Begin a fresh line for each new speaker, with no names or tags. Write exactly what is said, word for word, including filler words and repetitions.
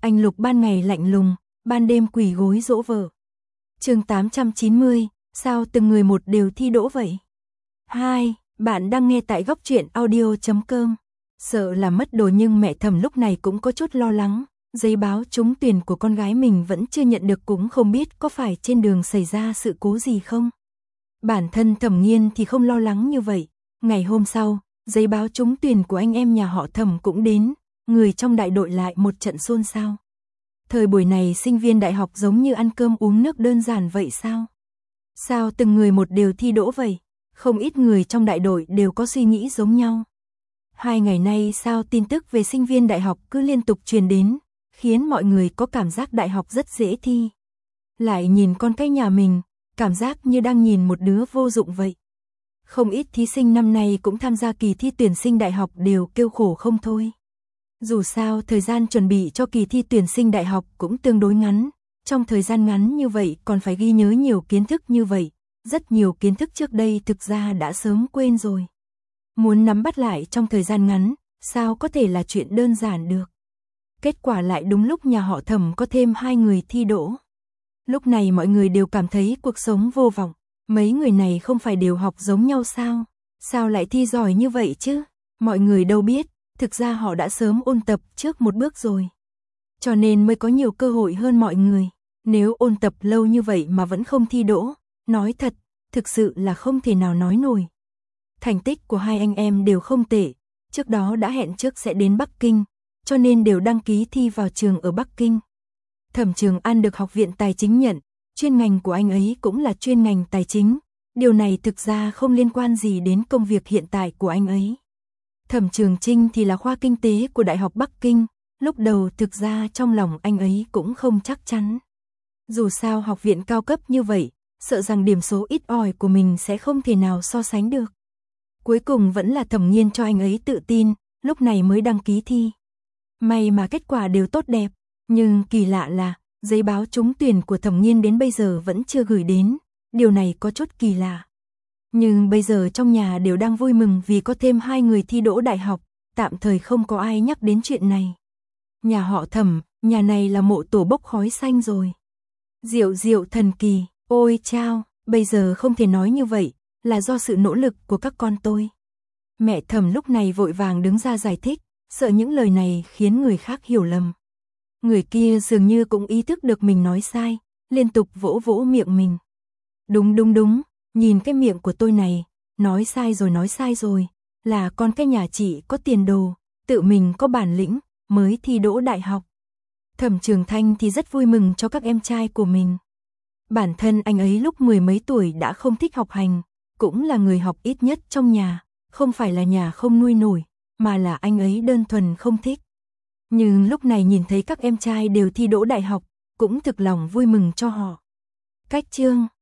Anh Lục ban ngày lạnh lùng, ban đêm quỳ gối dỗ vợ. Chương tám trăm chín mươi, sao từng người một đều thi đỗ vậy? hai. Bạn đang nghe tại góc truyện audio chấm com. Sợ là mất đồ nhưng mẹ Thẩm lúc này cũng có chút lo lắng. Giấy báo trúng tuyển của con gái mình vẫn chưa nhận được, cũng không biết có phải trên đường xảy ra sự cố gì không. Bản thân Thẩm Nghiên thì không lo lắng như vậy. Ngày hôm sau, giấy báo trúng tuyển của anh em nhà họ Thẩm cũng đến, người trong đại đội lại một trận xôn xao. Thời buổi này sinh viên đại học giống như ăn cơm uống nước đơn giản vậy sao? Sao từng người một đều thi đỗ vậy? Không ít người trong đại đội đều có suy nghĩ giống nhau. Hai ngày nay sao tin tức về sinh viên đại học cứ liên tục truyền đến, khiến mọi người có cảm giác đại học rất dễ thi. Lại nhìn con cái nhà mình, cảm giác như đang nhìn một đứa vô dụng vậy. Không ít thí sinh năm nay cũng tham gia kỳ thi tuyển sinh đại học đều kêu khổ không thôi. Dù sao thời gian chuẩn bị cho kỳ thi tuyển sinh đại học cũng tương đối ngắn, trong thời gian ngắn như vậy còn phải ghi nhớ nhiều kiến thức như vậy, rất nhiều kiến thức trước đây thực ra đã sớm quên rồi. Muốn nắm bắt lại trong thời gian ngắn, sao có thể là chuyện đơn giản được. Kết quả lại đúng lúc nhà họ Thẩm có thêm hai người thi đỗ. Lúc này mọi người đều cảm thấy cuộc sống vô vọng, mấy người này không phải đều học giống nhau sao? Sao lại thi giỏi như vậy chứ? Mọi người đâu biết, thực ra họ đã sớm ôn tập trước một bước rồi. Cho nên mới có nhiều cơ hội hơn mọi người. Nếu ôn tập lâu như vậy mà vẫn không thi đỗ, nói thật, thực sự là không thể nào nói nổi. Thành tích của hai anh em đều không tệ, trước đó đã hẹn trước sẽ đến Bắc Kinh, cho nên đều đăng ký thi vào trường ở Bắc Kinh. Thẩm Trường An được Học viện Tài chính nhận, chuyên ngành của anh ấy cũng là chuyên ngành tài chính, điều này thực ra không liên quan gì đến công việc hiện tại của anh ấy. Thẩm Trường Trinh thì là khoa kinh tế của Đại học Bắc Kinh, lúc đầu thực ra trong lòng anh ấy cũng không chắc chắn. Dù sao học viện cao cấp như vậy, sợ rằng điểm số ít ỏi của mình sẽ không thể nào so sánh được. Cuối cùng vẫn là Thẩm Nghiên cho anh ấy tự tin, lúc này mới đăng ký thi. May mà kết quả đều tốt đẹp, nhưng kỳ lạ là giấy báo trúng tuyển của Thẩm Nghiên đến bây giờ vẫn chưa gửi đến, điều này có chút kỳ lạ. Nhưng bây giờ trong nhà đều đang vui mừng vì có thêm hai người thi đỗ đại học, tạm thời không có ai nhắc đến chuyện này. Nhà họ Thẩm, nhà này là mộ tổ bốc khói xanh rồi. Diệu diệu thần kỳ, ôi chao, bây giờ không thể nói như vậy, là do sự nỗ lực của các con tôi. Mẹ Thẩm lúc này vội vàng đứng ra giải thích, sợ những lời này khiến người khác hiểu lầm. Người kia dường như cũng ý thức được mình nói sai, liên tục vỗ vỗ miệng mình. Đúng đúng đúng, nhìn cái miệng của tôi này, nói sai rồi nói sai rồi, là con cái nhà chị có tiền đồ, tự mình có bản lĩnh, mới thi đỗ đại học. Thẩm Trường Thanh thì rất vui mừng cho các em trai của mình. Bản thân anh ấy lúc mười mấy tuổi đã không thích học hành, cũng là người học ít nhất trong nhà, không phải là nhà không nuôi nổi, mà là anh ấy đơn thuần không thích. Nhưng lúc này nhìn thấy các em trai đều thi đỗ đại học, cũng thực lòng vui mừng cho họ. Cách chương